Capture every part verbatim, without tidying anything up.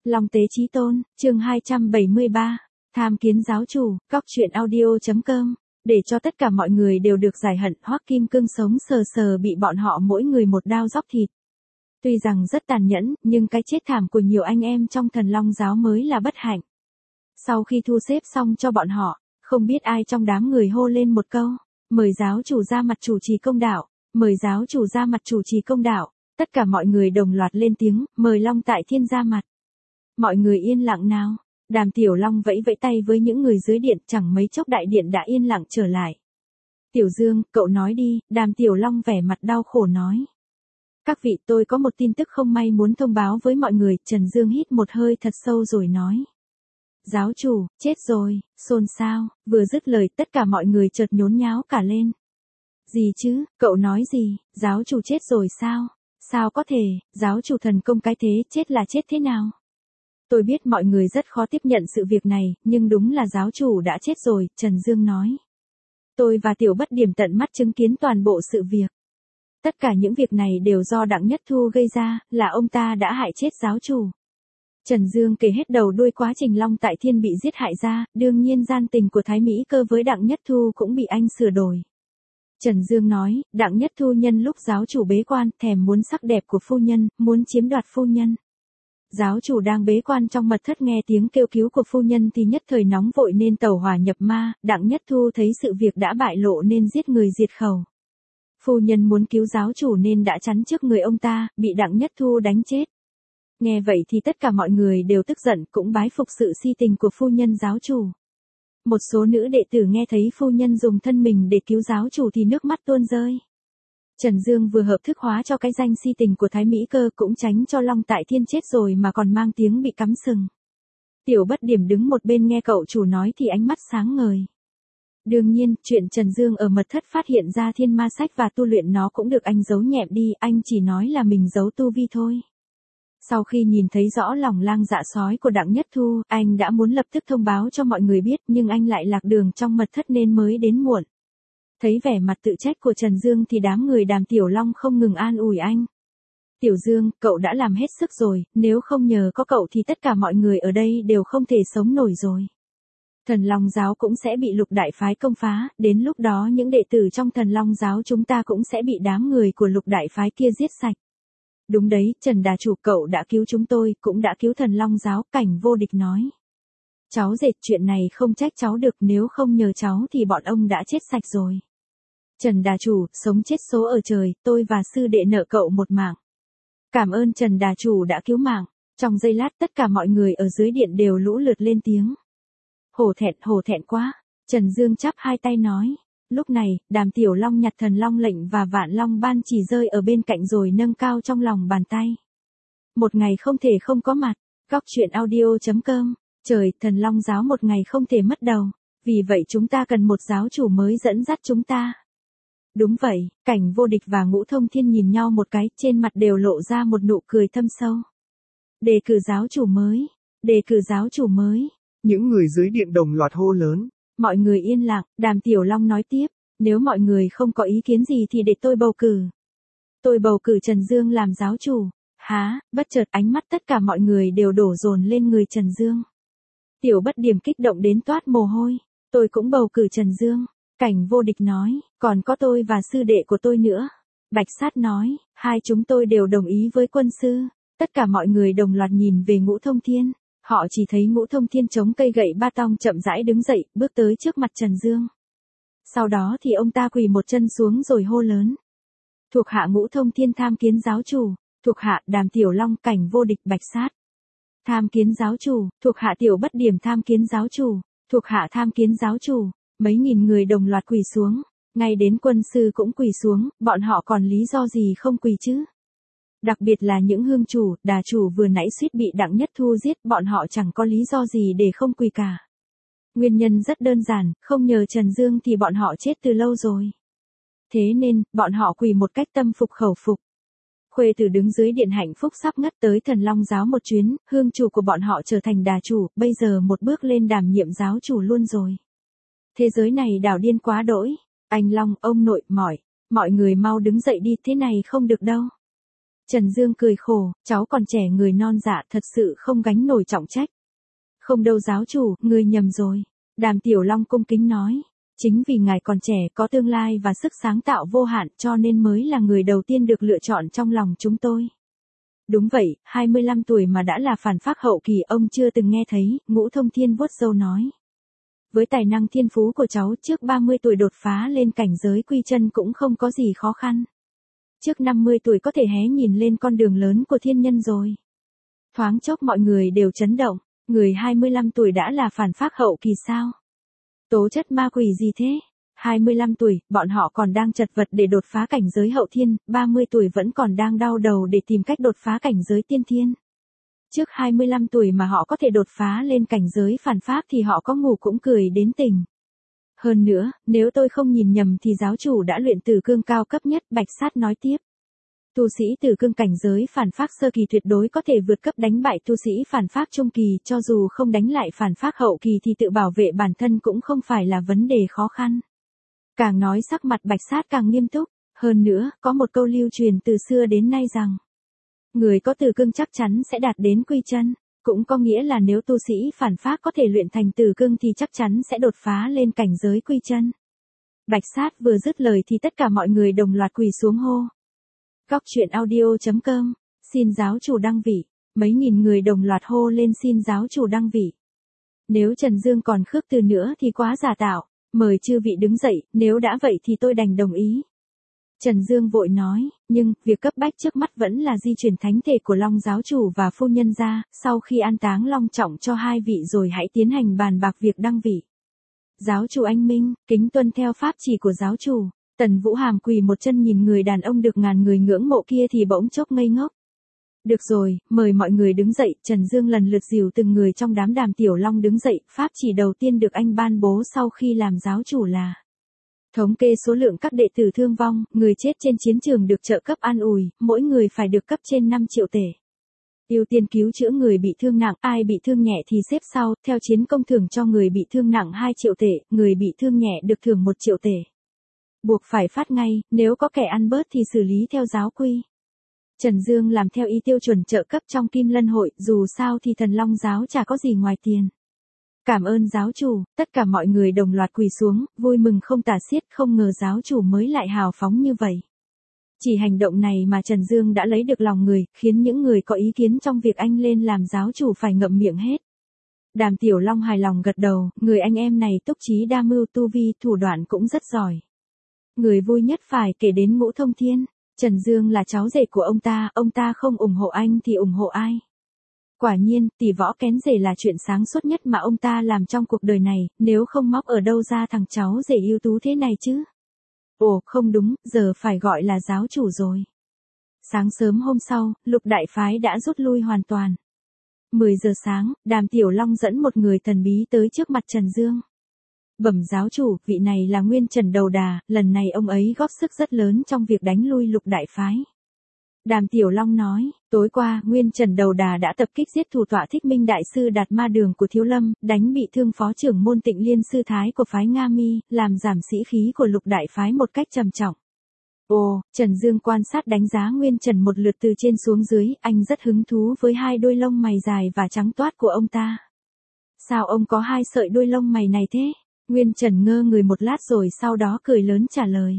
Long Tế Chí Tôn, chương hai trăm bảy mươi ba, tham kiến giáo chủ, góc truyện audio.com, để cho tất cả mọi người đều được giải hận. Hoắc Kim Cương sống sờ sờ bị bọn họ mỗi người một đao róc thịt. Tuy rằng rất tàn nhẫn, nhưng cái chết thảm của nhiều anh em trong Thần Long giáo mới là bất hạnh. Sau khi thu xếp xong cho bọn họ, không biết ai trong đám người hô lên một câu, mời giáo chủ ra mặt chủ trì công đạo, mời giáo chủ ra mặt chủ trì công đạo. Tất cả mọi người đồng loạt lên tiếng, mời Long Tại Thiên ra mặt. Mọi người yên lặng nào. Đàm Tiểu Long vẫy vẫy tay với những người dưới điện, chẳng mấy chốc đại điện đã yên lặng trở lại. Tiểu Dương, cậu nói đi, Đàm Tiểu Long vẻ mặt đau khổ nói. Các vị, tôi có một tin tức không may muốn thông báo với mọi người. Trần Dương hít một hơi thật sâu rồi nói. Giáo chủ, chết rồi, xôn xao, vừa dứt lời tất cả mọi người chợt nhốn nháo cả lên. Gì chứ, cậu nói gì, giáo chủ chết rồi sao? Sao có thể, giáo chủ thần công cái thế, chết là chết thế nào? Tôi biết mọi người rất khó tiếp nhận sự việc này, nhưng đúng là giáo chủ đã chết rồi, Trần Dương nói. Tôi và Tiểu Bất Điểm tận mắt chứng kiến toàn bộ sự việc. Tất cả những việc này đều do Đặng Nhất Thu gây ra, là ông ta đã hại chết giáo chủ. Trần Dương kể hết đầu đuôi quá trình Long Tại Thiên bị giết hại ra, đương nhiên gian tình của Thái Mỹ Cơ với Đặng Nhất Thu cũng bị anh sửa đổi. Trần Dương nói, Đặng Nhất Thu nhân lúc giáo chủ bế quan, thèm muốn sắc đẹp của phu nhân, muốn chiếm đoạt phu nhân. Giáo chủ đang bế quan trong mật thất nghe tiếng kêu cứu của phu nhân thì nhất thời nóng vội nên tẩu hỏa nhập ma, Đặng Nhất Thu thấy sự việc đã bại lộ nên giết người diệt khẩu. Phu nhân muốn cứu giáo chủ nên đã chắn trước người ông ta, bị Đặng Nhất Thu đánh chết. Nghe vậy thì tất cả mọi người đều tức giận, cũng bái phục sự si tình của phu nhân giáo chủ. Một số nữ đệ tử nghe thấy phu nhân dùng thân mình để cứu giáo chủ thì nước mắt tuôn rơi. Trần Dương vừa hợp thức hóa cho cái danh si tình của Thái Mỹ Cơ, cũng tránh cho Long Tại Thiên chết rồi mà còn mang tiếng bị cắm sừng. Tiểu Bất Điểm đứng một bên nghe cậu chủ nói thì ánh mắt sáng ngời. Đương nhiên, chuyện Trần Dương ở mật thất phát hiện ra thiên ma sách và tu luyện nó cũng được anh giấu nhẹm đi, anh chỉ nói là mình giấu tu vi thôi. Sau khi nhìn thấy rõ lòng lang dạ sói của Đặng Nhất Thu, anh đã muốn lập tức thông báo cho mọi người biết, nhưng anh lại lạc đường trong mật thất nên mới đến muộn. Thấy vẻ mặt tự trách của Trần Dương thì đám người Đàm Tiểu Long không ngừng an ủi anh. Tiểu Dương, cậu đã làm hết sức rồi, nếu không nhờ có cậu thì tất cả mọi người ở đây đều không thể sống nổi rồi. Thần Long giáo cũng sẽ bị Lục Đại phái công phá, đến lúc đó những đệ tử trong Thần Long giáo chúng ta cũng sẽ bị đám người của Lục Đại phái kia giết sạch. Đúng đấy, Trần Đà chủ, cậu đã cứu chúng tôi, cũng đã cứu Thần Long giáo, Cảnh Vô Địch nói. Cháu dệt, chuyện này không trách cháu được, nếu không nhờ cháu thì bọn ông đã chết sạch rồi. Trần Đà chủ, sống chết số ở trời, tôi và sư đệ nợ cậu một mạng. Cảm ơn Trần Đà chủ đã cứu mạng. Trong giây lát tất cả mọi người ở dưới điện đều lũ lượt lên tiếng. Hổ thẹn, hổ thẹn quá. Trần Dương chắp hai tay nói. Lúc này, Đàm Tiểu Long nhặt Thần Long lệnh và Vạn Long ban chỉ rơi ở bên cạnh rồi nâng cao trong lòng bàn tay. Một ngày không thể không có mặt. Góc truyện audio.com. Trời, Thần Long giáo một ngày không thể mất đầu. Vì vậy chúng ta cần một giáo chủ mới dẫn dắt chúng ta. Đúng vậy, Cảnh Vô Địch và Ngũ Thông Thiên nhìn nhau một cái, trên mặt đều lộ ra một nụ cười thâm sâu. Đề cử giáo chủ mới. Đề cử giáo chủ mới. Những người dưới điện đồng loạt hô lớn. Mọi người yên lặng, Đàm Tiểu Long nói tiếp, nếu mọi người không có ý kiến gì thì để tôi bầu cử. Tôi bầu cử Trần Dương làm giáo chủ. Há, bất chợt ánh mắt tất cả mọi người đều đổ dồn lên người Trần Dương. Tiểu Bất Điểm kích động đến toát mồ hôi. Tôi cũng bầu cử Trần Dương. Cảnh Vô Địch nói, còn có tôi và sư đệ của tôi nữa. Bạch Sát nói, hai chúng tôi đều đồng ý với quân sư. Tất cả mọi người đồng loạt nhìn về Ngũ Thông Thiên. Họ chỉ thấy Ngũ Thông Thiên chống cây gậy ba tong chậm rãi đứng dậy, bước tới trước mặt Trần Dương. Sau đó thì ông ta quỳ một chân xuống rồi hô lớn. Thuộc hạ Ngũ Thông Thiên tham kiến giáo chủ, thuộc hạ Đàm Tiểu Long, Cảnh Vô Địch, Bạch Sát. Tham kiến giáo chủ, thuộc hạ Tiểu Bất Điểm tham kiến giáo chủ, thuộc hạ tham kiến giáo chủ. Mấy nghìn người đồng loạt quỳ xuống, ngay đến quân sư cũng quỳ xuống, bọn họ còn lý do gì không quỳ chứ? Đặc biệt là những hương chủ, đà chủ vừa nãy suýt bị Đặng Nhất Thu giết, bọn họ chẳng có lý do gì để không quỳ cả. Nguyên nhân rất đơn giản, không nhờ Trần Dương thì bọn họ chết từ lâu rồi. Thế nên, bọn họ quỳ một cách tâm phục khẩu phục. Khuê Tử đứng dưới điện hạnh phúc sắp ngất tới Thần Long giáo một chuyến, hương chủ của bọn họ trở thành đà chủ, bây giờ một bước lên đảm nhiệm giáo chủ luôn rồi. Thế giới này đảo điên quá đỗi. Anh Long, ông nội, mỏi. Mọi người mau đứng dậy đi, thế này không được đâu. Trần Dương cười khổ, cháu còn trẻ người non dạ thật sự không gánh nổi trọng trách. Không đâu giáo chủ, người nhầm rồi. Đàm Tiểu Long cung kính nói. Chính vì ngài còn trẻ có tương lai và sức sáng tạo vô hạn cho nên mới là người đầu tiên được lựa chọn trong lòng chúng tôi. Đúng vậy, hai mươi lăm tuổi mà đã là phản phác hậu kỳ ông chưa từng nghe thấy, Ngũ Thông Thiên vuốt râu nói. Với tài năng thiên phú của cháu trước ba mươi tuổi đột phá lên cảnh giới quy chân cũng không có gì khó khăn. Trước năm mươi tuổi có thể hé nhìn lên con đường lớn của thiên nhân rồi. Thoáng chốc mọi người đều chấn động, người hai mươi lăm tuổi đã là phản phác hậu kỳ sao? Tố chất ma quỷ gì thế? hai mươi lăm tuổi, bọn họ còn đang chật vật để đột phá cảnh giới hậu thiên, ba mươi tuổi vẫn còn đang đau đầu để tìm cách đột phá cảnh giới tiên thiên. Trước hai mươi lăm tuổi mà họ có thể đột phá lên cảnh giới phản phác thì họ có ngủ cũng cười đến tỉnh. Hơn nữa, nếu tôi không nhìn nhầm thì giáo chủ đã luyện tử cương cao cấp nhất, Bạch Sát nói tiếp. Tu sĩ tử cương cảnh giới phản phác sơ kỳ tuyệt đối có thể vượt cấp đánh bại tu sĩ phản phác trung kỳ, cho dù không đánh lại phản phác hậu kỳ thì tự bảo vệ bản thân cũng không phải là vấn đề khó khăn. Càng nói sắc mặt Bạch Sát càng nghiêm túc, hơn nữa, có một câu lưu truyền từ xưa đến nay rằng, người có tử cương chắc chắn sẽ đạt đến quy chân, cũng có nghĩa là nếu tu sĩ phản phác có thể luyện thành tử cương thì chắc chắn sẽ đột phá lên cảnh giới quy chân. Bạch Sát vừa dứt lời thì tất cả mọi người đồng loạt quỳ xuống hô. Góc truyện audio chấm com, xin giáo chủ đăng vị, mấy nghìn người đồng loạt hô lên xin giáo chủ đăng vị. Nếu Trần Dương còn khước từ nữa thì quá giả tạo, mời chư vị đứng dậy, nếu đã vậy thì tôi đành đồng ý. Trần Dương vội nói, nhưng, việc cấp bách trước mắt vẫn là di chuyển thánh thể của Long giáo chủ và phu nhân ra, sau khi an táng long trọng cho hai vị rồi hãy tiến hành bàn bạc việc đăng vị. Giáo chủ anh minh, kính tuân theo pháp chỉ của giáo chủ. Tần Vũ Hàm quỳ một chân nhìn người đàn ông được ngàn người ngưỡng mộ kia thì bỗng chốc ngây ngốc. Được rồi, mời mọi người đứng dậy, Trần Dương lần lượt dìu từng người trong đám Đàm Tiểu Long đứng dậy, pháp chỉ đầu tiên được anh ban bố sau khi làm giáo chủ là thống kê số lượng các đệ tử thương vong, người chết trên chiến trường được trợ cấp an ủi, mỗi người phải được cấp trên năm triệu tể. Ưu tiên cứu chữa người bị thương nặng, ai bị thương nhẹ thì xếp sau, theo chiến công thưởng cho người bị thương nặng hai triệu tể, người bị thương nhẹ được thưởng một triệu tể. Buộc phải phát ngay, nếu có kẻ ăn bớt thì xử lý theo giáo quy. Trần Dương làm theo ý tiêu chuẩn trợ cấp trong Kim Lân hội, dù sao thì Thần Long giáo chả có gì ngoài tiền. Cảm ơn giáo chủ, tất cả mọi người đồng loạt quỳ xuống, vui mừng không tả xiết, không ngờ giáo chủ mới lại hào phóng như vậy. Chỉ hành động này mà Trần Dương đã lấy được lòng người, khiến những người có ý kiến trong việc anh lên làm giáo chủ phải ngậm miệng hết. Đàm Tiểu Long hài lòng gật đầu, người anh em này túc trí đa mưu tu vi, thủ đoạn cũng rất giỏi. Người vui nhất phải kể đến Ngũ Thông Thiên, Trần Dương là cháu rể của ông ta, ông ta không ủng hộ anh thì ủng hộ ai. Quả nhiên, tỷ võ kén rể là chuyện sáng suốt nhất mà ông ta làm trong cuộc đời này, nếu không móc ở đâu ra thằng cháu rể ưu tú thế này chứ. Ồ, không đúng, giờ phải gọi là giáo chủ rồi. Sáng sớm hôm sau, Lục đại phái đã rút lui hoàn toàn. mười giờ sáng, Đàm Tiểu Long dẫn một người thần bí tới trước mặt Trần Dương. Bẩm giáo chủ, vị này là Nguyên Trần Đầu Đà, lần này ông ấy góp sức rất lớn trong việc đánh lui Lục đại phái. Đàm Tiểu Long nói, tối qua, Nguyên Trần Đầu Đà đã tập kích giết thủ tọa Thích Minh Đại Sư Đạt Ma Đường của Thiếu Lâm, đánh bị thương phó trưởng môn Tịnh Liên Sư Thái của phái Nga Mi, làm giảm sĩ khí của Lục đại phái một cách trầm trọng. Ồ, Trần Dương quan sát đánh giá Nguyên Trần một lượt từ trên xuống dưới, anh rất hứng thú với hai đuôi lông mày dài và trắng toát của ông ta. Sao ông có hai sợi đuôi lông mày này thế? Nguyên Trần ngơ người một lát rồi sau đó cười lớn trả lời.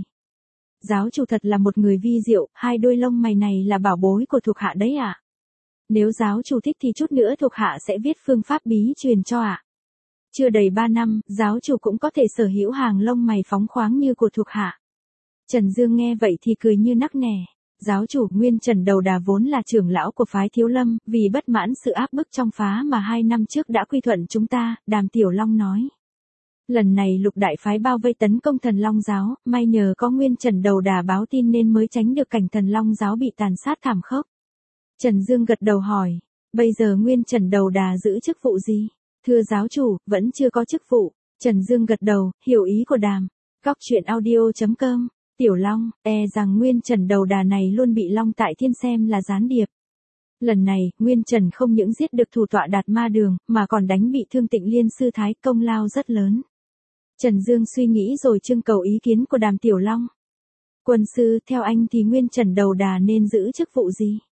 Giáo chủ thật là một người vi diệu, hai đuôi lông mày này là bảo bối của thuộc hạ đấy ạ. À? Nếu giáo chủ thích thì chút nữa thuộc hạ sẽ viết phương pháp bí truyền cho ạ. À? Chưa đầy ba năm, giáo chủ cũng có thể sở hữu hàng lông mày phóng khoáng như của thuộc hạ. Trần Dương nghe vậy thì cười như nắc nẻ. Giáo chủ Nguyên Trần Đầu Đà vốn là trưởng lão của phái Thiếu Lâm, vì bất mãn sự áp bức trong phá mà hai năm trước đã quy thuận chúng ta, Đàm Tiểu Long nói. Lần này Lục đại phái bao vây tấn công Thần Long giáo, may nhờ có Nguyên Trần Đầu Đà báo tin nên mới tránh được cảnh Thần Long giáo bị tàn sát thảm khốc. Trần Dương gật đầu hỏi, bây giờ Nguyên Trần Đầu Đà giữ chức vụ gì? Thưa giáo chủ, vẫn chưa có chức vụ. Trần Dương gật đầu, hiểu ý của Đàm. Góc truyện audio chấm com, Tiểu Long, e rằng Nguyên Trần Đầu Đà này luôn bị Long Tại Thiên xem là gián điệp. Lần này, Nguyên Trần không những giết được thủ tọa Đạt Ma Đường, mà còn đánh bị thương Tịnh Liên Sư Thái, công lao rất lớn. Trần Dương suy nghĩ rồi trưng cầu ý kiến của Đàm Tiểu Long. Quân sư, theo anh thì Nguyên Trần Đầu Đà nên giữ chức vụ gì?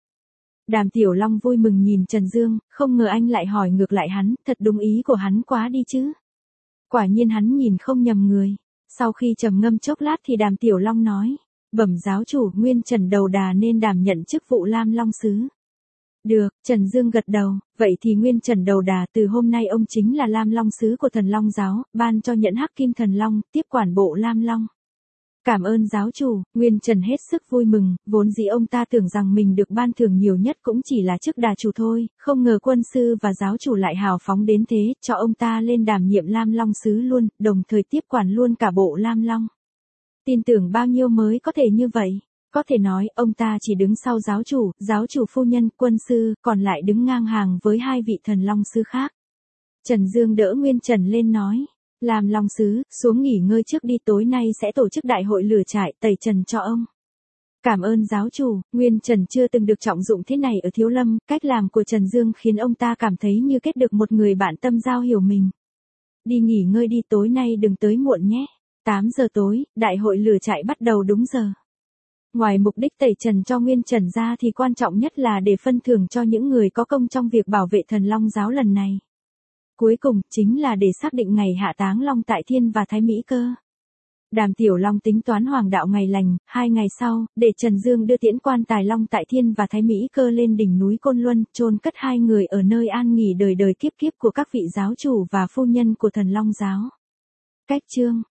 Đàm Tiểu Long vui mừng nhìn Trần Dương, không ngờ anh lại hỏi ngược lại hắn, thật đúng ý của hắn quá đi chứ. Quả nhiên hắn nhìn không nhầm người. Sau khi trầm ngâm chốc lát thì Đàm Tiểu Long nói, bẩm giáo chủ, Nguyên Trần đầu đà nên đảm nhận chức vụ Lam Long Sứ. Được, Trần Dương gật đầu, vậy thì Nguyên Trần đầu đà từ hôm nay ông chính là Lam Long Sứ của Thần Long Giáo, ban cho nhẫn Hắc Kim Thần Long, tiếp quản bộ Lam Long. Cảm ơn giáo chủ, Nguyên Trần hết sức vui mừng, vốn dĩ ông ta tưởng rằng mình được ban thưởng nhiều nhất cũng chỉ là chức đà chủ thôi, không ngờ quân sư và giáo chủ lại hào phóng đến thế, cho ông ta lên đảm nhiệm Lam Long Sứ luôn, đồng thời tiếp quản luôn cả bộ Lam Long. Tin tưởng bao nhiêu mới có thể như vậy, có thể nói ông ta chỉ đứng sau giáo chủ, giáo chủ phu nhân, quân sư, còn lại đứng ngang hàng với hai vị thần Long Sứ khác. Trần Dương đỡ Nguyên Trần lên nói. Lam Long Sứ, xuống nghỉ ngơi trước đi, tối nay sẽ tổ chức đại hội lửa trại tẩy trần cho ông. Cảm ơn giáo chủ, Nguyên Trần chưa từng được trọng dụng thế này ở Thiếu Lâm, cách làm của Trần Dương khiến ông ta cảm thấy như kết được một người bạn tâm giao hiểu mình. Đi nghỉ ngơi đi, tối nay đừng tới muộn nhé. tám giờ tối, đại hội lửa trại bắt đầu đúng giờ. Ngoài mục đích tẩy trần cho Nguyên Trần ra thì quan trọng nhất là để phân thưởng cho những người có công trong việc bảo vệ Thần Long Giáo lần này. Cuối cùng, chính là để xác định ngày hạ táng Long Tại Thiên và Thái Mỹ Cơ. Đàm Tiểu Long tính toán hoàng đạo ngày lành, hai ngày sau, để Trần Dương đưa tiễn quan tài Long Tại Thiên và Thái Mỹ Cơ lên đỉnh núi Côn Luân, chôn cất hai người ở nơi an nghỉ đời đời kiếp kiếp của các vị giáo chủ và phu nhân của Thần Long Giáo. Cách chương